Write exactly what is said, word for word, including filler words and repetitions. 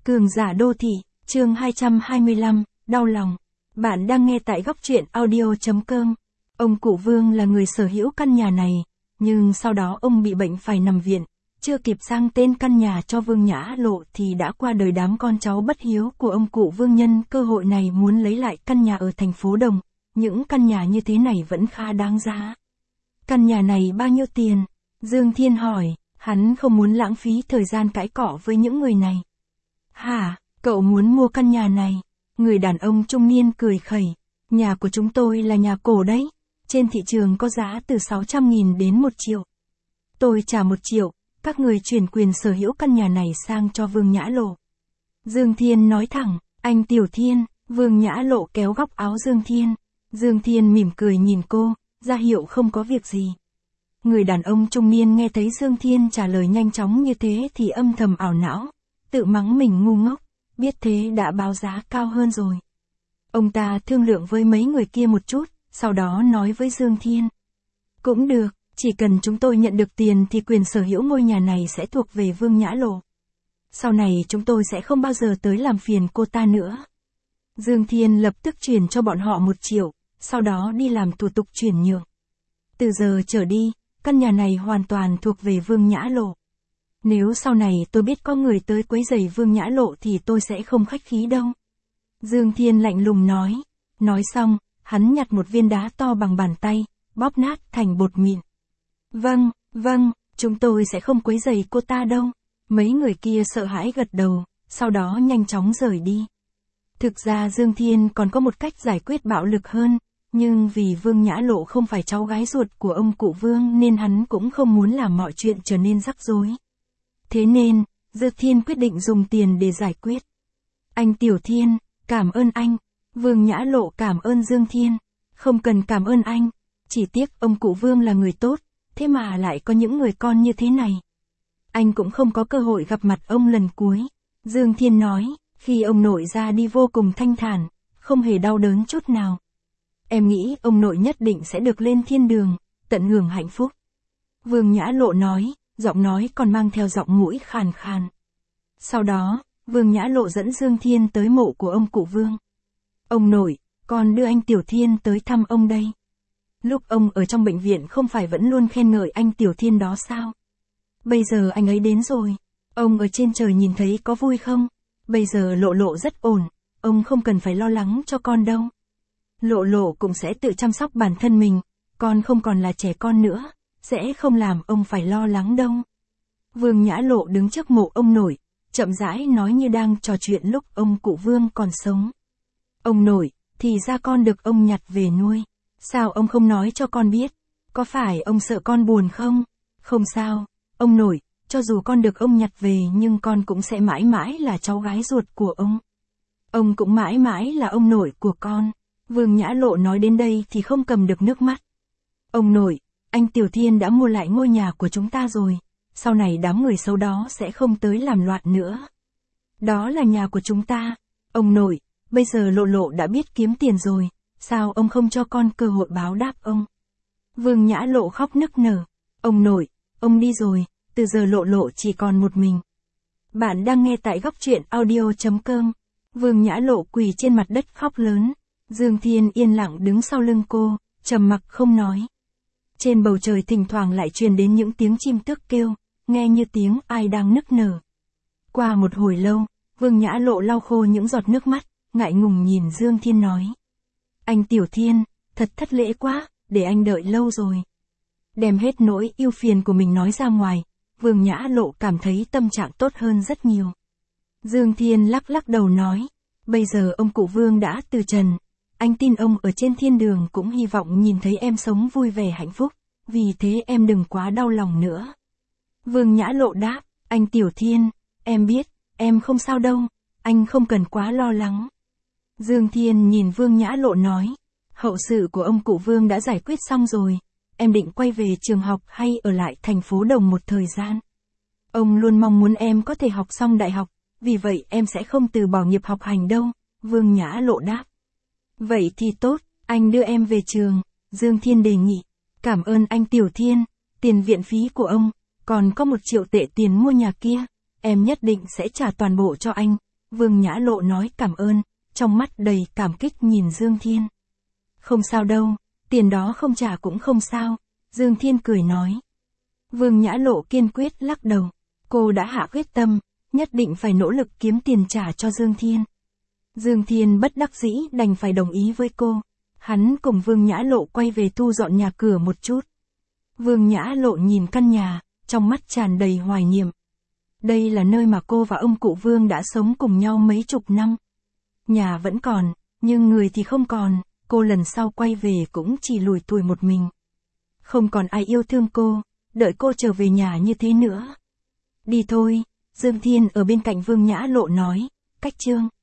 Cường giả đô thị, chương hai trăm hai mươi lăm, đau lòng. Bạn đang nghe tại góc truyện audio chấm com. Ông cụ Vương là người sở hữu căn nhà này, nhưng sau đó ông bị bệnh phải nằm viện. Chưa kịp sang tên căn nhà cho Vương Nhã Lộ thì đã qua đời. Đám con cháu bất hiếu của ông cụ Vương nhân cơ hội này muốn lấy lại căn nhà ở thành phố Đồng. Những căn nhà như thế này vẫn khá đáng giá. Căn nhà này bao nhiêu tiền? Dương Thiên hỏi, hắn không muốn lãng phí thời gian cãi cọ với những người này. Hả, cậu muốn mua căn nhà này? Người đàn ông trung niên cười khẩy. Nhà của chúng tôi là nhà cổ đấy. Trên thị trường có giá từ sáu trăm nghìn đến một triệu. Tôi trả một triệu, các người chuyển quyền sở hữu căn nhà này sang cho Vương Nhã Lộ. Dương Thiên nói thẳng, anh Tiểu Thiên. Vương Nhã Lộ kéo góc áo Dương Thiên. Dương Thiên mỉm cười nhìn cô, ra hiệu không có việc gì. Người đàn ông trung niên nghe thấy Dương Thiên trả lời nhanh chóng như thế thì âm thầm ảo não, tự mắng mình ngu ngốc, biết thế đã báo giá cao hơn rồi. Ông ta thương lượng với mấy người kia một chút, sau đó nói với Dương Thiên. Cũng được, chỉ cần chúng tôi nhận được tiền thì quyền sở hữu ngôi nhà này sẽ thuộc về Vương Nhã Lộ. Sau này chúng tôi sẽ không bao giờ tới làm phiền cô ta nữa. Dương Thiên lập tức chuyển cho bọn họ một triệu, sau đó đi làm thủ tục chuyển nhượng. Từ giờ trở đi, căn nhà này hoàn toàn thuộc về Vương Nhã Lộ. Nếu sau này tôi biết có người tới quấy rầy Vương Nhã Lộ thì tôi sẽ không khách khí đâu. Dương Thiên lạnh lùng nói. Nói xong, hắn nhặt một viên đá to bằng bàn tay, bóp nát thành bột mịn. Vâng, vâng, chúng tôi sẽ không quấy rầy cô ta đâu. Mấy người kia sợ hãi gật đầu, sau đó nhanh chóng rời đi. Thực ra Dương Thiên còn có một cách giải quyết bạo lực hơn, nhưng vì Vương Nhã Lộ không phải cháu gái ruột của ông cụ Vương nên hắn cũng không muốn làm mọi chuyện trở nên rắc rối. Thế nên, Dương Thiên quyết định dùng tiền để giải quyết. Anh Tiểu Thiên, cảm ơn anh. Vương Nhã Lộ cảm ơn Dương Thiên. Không cần cảm ơn anh. Chỉ tiếc ông cụ Vương là người tốt, thế mà lại có những người con như thế này. Anh cũng không có cơ hội gặp mặt ông lần cuối. Dương Thiên nói, khi ông nội ra đi vô cùng thanh thản, không hề đau đớn chút nào. Em nghĩ ông nội nhất định sẽ được lên thiên đường, tận hưởng hạnh phúc. Vương Nhã Lộ nói, giọng nói còn mang theo giọng mũi khàn khàn. Sau đó, Vương Nhã Lộ dẫn Dương Thiên tới mộ của ông cụ Vương. Ông nội, con đưa anh Tiểu Thiên tới thăm ông đây. Lúc ông ở trong bệnh viện không phải vẫn luôn khen ngợi anh Tiểu Thiên đó sao? Bây giờ anh ấy đến rồi. Ông ở trên trời nhìn thấy có vui không? Bây giờ Lộ Lộ rất ổn, ông không cần phải lo lắng cho con đâu. Lộ Lộ cũng sẽ tự chăm sóc bản thân mình, con không còn là trẻ con nữa, sẽ không làm ông phải lo lắng đâu. Vương Nhã Lộ đứng trước mộ ông nội, chậm rãi nói như đang trò chuyện lúc ông cụ Vương còn sống. Ông nội, thì ra con được ông nhặt về nuôi. Sao ông không nói cho con biết? Có phải ông sợ con buồn không? Không sao, ông nội, cho dù con được ông nhặt về nhưng con cũng sẽ mãi mãi là cháu gái ruột của ông. Ông cũng mãi mãi là ông nội của con. Vương Nhã Lộ nói đến đây thì không cầm được nước mắt. Ông nội, anh Tiểu Thiên đã mua lại ngôi nhà của chúng ta rồi. Sau này đám người xấu đó sẽ không tới làm loạn nữa. Đó là nhà của chúng ta. Ông nội, bây giờ Lộ Lộ đã biết kiếm tiền rồi. Sao ông không cho con cơ hội báo đáp ông? Vương Nhã Lộ khóc nức nở. Ông nội, ông đi rồi, từ giờ Lộ Lộ chỉ còn một mình. Bạn đang nghe tại góc truyện audio chấm com. Vương Nhã Lộ quỳ trên mặt đất khóc lớn. Dương Thiên yên lặng đứng sau lưng cô, trầm mặc không nói. Trên bầu trời thỉnh thoảng lại truyền đến những tiếng chim tước kêu, nghe như tiếng ai đang nức nở. Qua một hồi lâu, Vương Nhã Lộ lau khô những giọt nước mắt, ngại ngùng nhìn Dương Thiên nói. Anh Tiểu Thiên, thật thất lễ quá, để anh đợi lâu rồi. Đem hết nỗi yêu phiền của mình nói ra ngoài, Vương Nhã Lộ cảm thấy tâm trạng tốt hơn rất nhiều. Dương Thiên lắc lắc đầu nói, bây giờ ông cụ Vương đã từ trần. Anh tin ông ở trên thiên đường cũng hy vọng nhìn thấy em sống vui vẻ hạnh phúc, vì thế em đừng quá đau lòng nữa. Vương Nhã Lộ đáp, anh Tiểu Thiên, em biết, em không sao đâu, anh không cần quá lo lắng. Dương Thiên nhìn Vương Nhã Lộ nói, hậu sự của ông cụ Vương đã giải quyết xong rồi, em định quay về trường học hay ở lại thành phố Đồng một thời gian. Ông luôn mong muốn em có thể học xong đại học, vì vậy em sẽ không từ bỏ nghiệp học hành đâu, Vương Nhã Lộ đáp. Vậy thì tốt, anh đưa em về trường, Dương Thiên đề nghị. Cảm ơn anh Tiểu Thiên, tiền viện phí của ông, còn có một triệu tệ tiền mua nhà kia, em nhất định sẽ trả toàn bộ cho anh. Vương Nhã Lộ nói cảm ơn, trong mắt đầy cảm kích nhìn Dương Thiên. Không sao đâu, tiền đó không trả cũng không sao, Dương Thiên cười nói. Vương Nhã Lộ kiên quyết lắc đầu, cô đã hạ quyết tâm, nhất định phải nỗ lực kiếm tiền trả cho Dương Thiên. Dương Thiên bất đắc dĩ đành phải đồng ý với cô. Hắn cùng Vương Nhã Lộ quay về thu dọn nhà cửa một chút. Vương Nhã Lộ nhìn căn nhà, trong mắt tràn đầy hoài niệm. Đây là nơi mà cô và ông cụ Vương đã sống cùng nhau mấy chục năm. Nhà vẫn còn, nhưng người thì không còn, cô lần sau quay về cũng chỉ lủi thủi một mình. Không còn ai yêu thương cô, đợi cô trở về nhà như thế nữa. Đi thôi, Dương Thiên ở bên cạnh Vương Nhã Lộ nói, cách Trương.